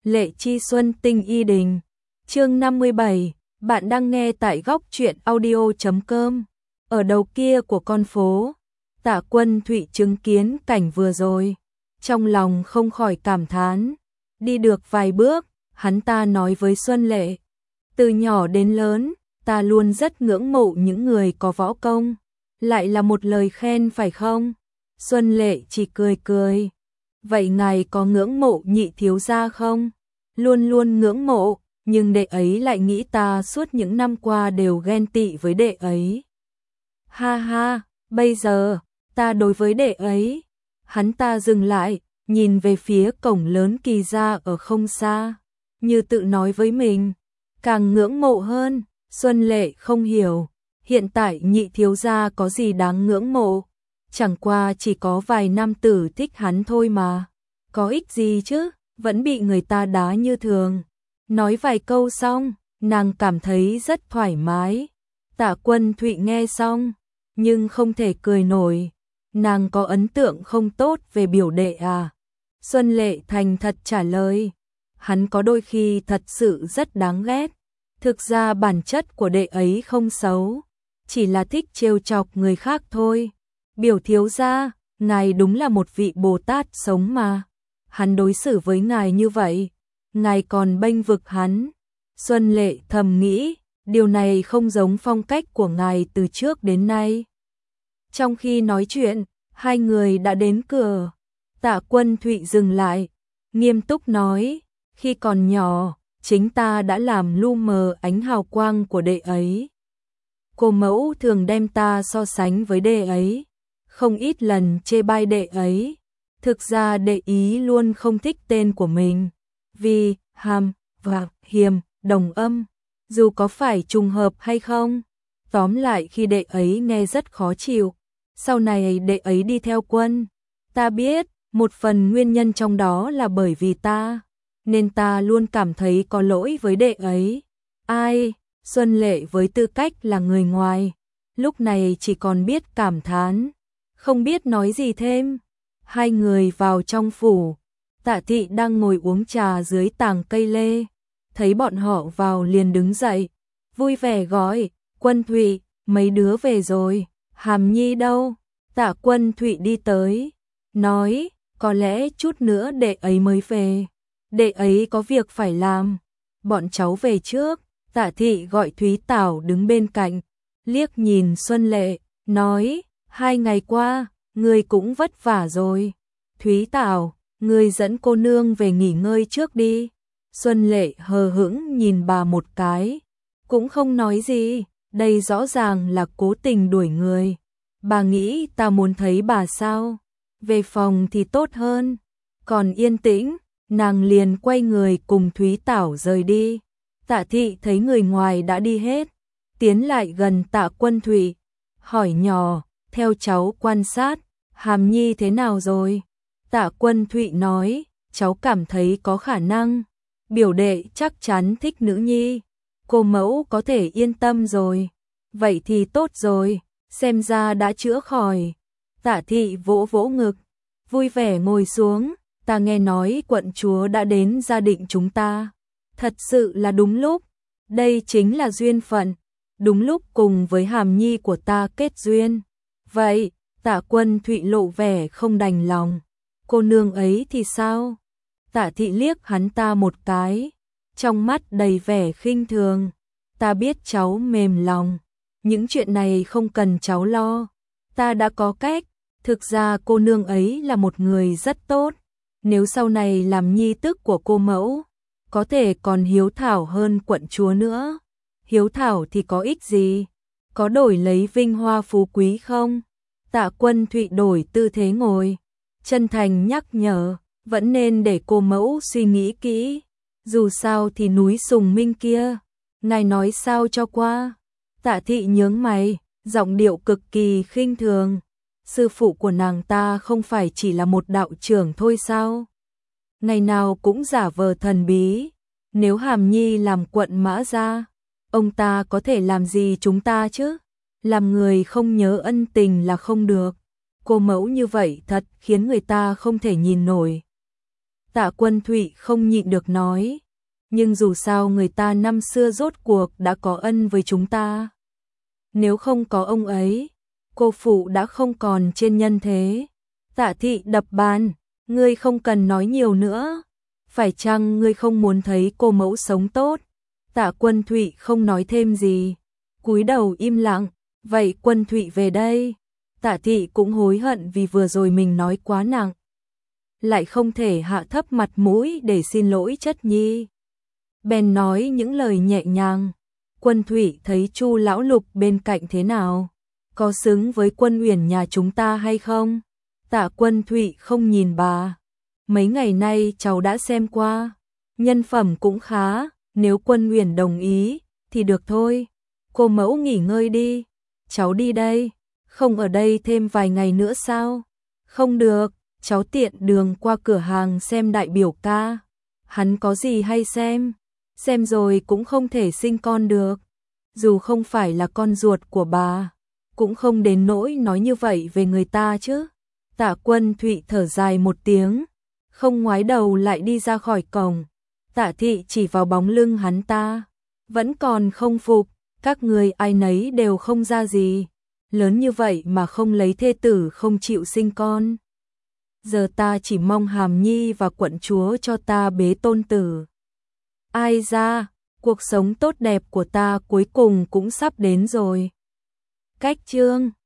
Lệ Chi Xuân Tinh Y Đình. Chương 57, bạn đang nghe tại góc truyện audio.com. Ở đầu kia của con phố, Tạ Quân Thụy chứng kiến cảnh vừa rồi, trong lòng không khỏi cảm thán. Đi được vài bước, hắn ta nói với Xuân Lệ, từ nhỏ đến lớn, ta luôn rất ngưỡng mộ những người có võ công. Lại là một lời khen phải không? Xuân Lệ chỉ cười cười. Vậy ngài có ngưỡng mộ Nhị thiếu gia không? Luôn luôn ngưỡng mộ, nhưng đệ ấy lại nghĩ ta suốt những năm qua đều ghen tị với đệ ấy. Ha ha, bây giờ, ta đối với đệ ấy. Hắn ta dừng lại, nhìn về phía cổng lớn Kỳ gia ở không xa, như tự nói với mình, càng ngưỡng mộ hơn. Xuân Lệ không hiểu, hiện tại Nhị thiếu gia có gì đáng ngưỡng mộ? Chẳng qua chỉ có vài nam tử thích hắn thôi mà. Có ích gì chứ, vẫn bị người ta đá như thường. Nói vài câu xong, nàng cảm thấy rất thoải mái. Tạ Quân Thụy nghe xong, nhưng không thể cười nổi. Nàng có ấn tượng không tốt về biểu đệ à? Xuân Lệ thành thật trả lời. Hắn có đôi khi thật sự rất đáng ghét. Thực ra bản chất của đệ ấy không xấu, chỉ là thích trêu chọc người khác thôi. Biểu thiếu gia, ngài đúng là một vị Bồ Tát sống mà. Hắn đối xử với ngài như vậy, ngài còn bênh vực hắn. Xuân Lệ thầm nghĩ, điều này không giống phong cách của ngài từ trước đến nay. Trong khi nói chuyện, hai người đã đến cửa. Tạ Quân Thụy dừng lại, nghiêm túc nói, khi còn nhỏ, chính ta đã làm lu mờ ánh hào quang của đệ ấy. Cô mẫu thường đem ta so sánh với đệ ấy, không ít lần chê bai đệ ấy. Thực ra đệ ý luôn không thích tên của mình, vì hàm và hiềm đồng âm, dù có phải trùng hợp hay không. Tóm lại khi đệ ấy nghe rất khó chịu. Sau này đệ ấy đi theo quân. Ta biết, một phần nguyên nhân trong đó là bởi vì ta, nên ta luôn cảm thấy có lỗi với đệ ấy. Ai? Xuân Lệ với tư cách là người ngoài, lúc này chỉ còn biết cảm thán, không biết nói gì thêm. Hai người vào trong phủ, Tạ Thị đang ngồi uống trà dưới tàng cây lê, thấy bọn họ vào liền đứng dậy, vui vẻ gọi, Quân Thụy, mấy đứa về rồi, Hàm Nhi đâu? Tạ Quân Thụy đi tới, nói, có lẽ chút nữa đệ ấy mới về, đệ ấy có việc phải làm, bọn cháu về trước. Tạ Thị gọi Thúy Tảo đứng bên cạnh, liếc nhìn Xuân Lệ, nói, 2 ngày qua, ngươi cũng vất vả rồi. Thúy Tảo, ngươi dẫn cô nương về nghỉ ngơi trước đi. Xuân Lệ hờ hững nhìn bà một cái, cũng không nói gì, đây rõ ràng là cố tình đuổi người. Bà nghĩ ta muốn thấy bà sao? Về phòng thì tốt hơn. Còn yên tĩnh, nàng liền quay người cùng Thúy Tảo rời đi. Tạ Thị thấy người ngoài đã đi hết, tiến lại gần Tạ Quân Thụy, hỏi nhỏ, theo cháu quan sát, Hàm Nhi thế nào rồi? Tạ Quân Thụy nói, cháu cảm thấy có khả năng, biểu đệ chắc chắn thích nữ nhi, cô mẫu có thể yên tâm rồi. Vậy thì tốt rồi, xem ra đã chữa khỏi. Tạ Thị vỗ vỗ ngực, vui vẻ ngồi xuống, ta nghe nói quận chúa đã đến gia định chúng ta. Thật sự là đúng lúc, đây chính là duyên phận, đúng lúc cùng với Hàm Nhi của ta kết duyên. Vậy, Tạ Quân Thụy lộ vẻ không đành lòng, cô nương ấy thì sao? Tạ Thị liếc hắn ta một cái, trong mắt đầy vẻ khinh thường, ta biết cháu mềm lòng, những chuyện này không cần cháu lo, ta đã có cách. Thực ra cô nương ấy là một người rất tốt, nếu sau này làm nhi tức của cô mẫu, có thể còn hiếu thảo hơn quận chúa nữa. Hiếu thảo thì có ích gì? Có đổi lấy vinh hoa phú quý không? Tạ Quân Thụy đổi tư thế ngồi, chân thành nhắc nhở, vẫn nên để cô mẫu suy nghĩ kỹ. Dù sao thì núi Sùng Minh kia, ngài nói sao cho qua? Tạ Thị nhướng mày, giọng điệu cực kỳ khinh thường. Sư phụ của nàng ta không phải chỉ là một đạo trưởng thôi sao? Ngày nào cũng giả vờ thần bí. Nếu Hàm Nhi làm quận mã gia, ông ta có thể làm gì chúng ta chứ? Làm người không nhớ ân tình là không được. Cô mẫu như vậy thật khiến người ta không thể nhìn nổi. Tạ Quân Thụy không nhịn được nói, nhưng dù sao người ta năm xưa rốt cuộc đã có ân với chúng ta. Nếu không có ông ấy, cô phụ đã không còn trên nhân thế. Tạ Thị đập bàn, ngươi không cần nói nhiều nữa. Phải chăng ngươi không muốn thấy cô mẫu sống tốt? Tạ Quân Thụy không nói thêm gì, cúi đầu im lặng. Vậy Quân Thụy về đây. Tạ Thị cũng hối hận vì vừa rồi mình nói quá nặng, lại không thể hạ thấp mặt mũi để xin lỗi chất nhi. Bèn nói những lời nhẹ nhàng. Quân Thụy thấy Chu lão lục bên cạnh thế nào? Có xứng với Quân Uyển nhà chúng ta hay không? Tạ Quân Thụy không nhìn bà. Mấy ngày nay cháu đã xem qua, nhân phẩm cũng khá, nếu Quân Uyển đồng ý thì được thôi. Cô mẫu nghỉ ngơi đi, cháu đi đây. Không ở đây thêm vài ngày nữa sao? Không được, cháu tiện đường qua cửa hàng xem đại biểu ca. Hắn có gì hay xem rồi cũng không thể sinh con được. Dù không phải là con ruột của bà, cũng không đến nỗi nói như vậy về người ta chứ. Tạ Quân Thụy thở dài một tiếng, không ngoái đầu lại đi ra khỏi cổng. Tạ Thị chỉ vào bóng lưng hắn ta, vẫn còn không phục, các người ai nấy đều không ra gì. Lớn như vậy mà không lấy thê tử, không chịu sinh con. Giờ ta chỉ mong Hàm Nhi và quận chúa cho ta bế tôn tử. Ai ra, cuộc sống tốt đẹp của ta cuối cùng cũng sắp đến rồi. Cách chương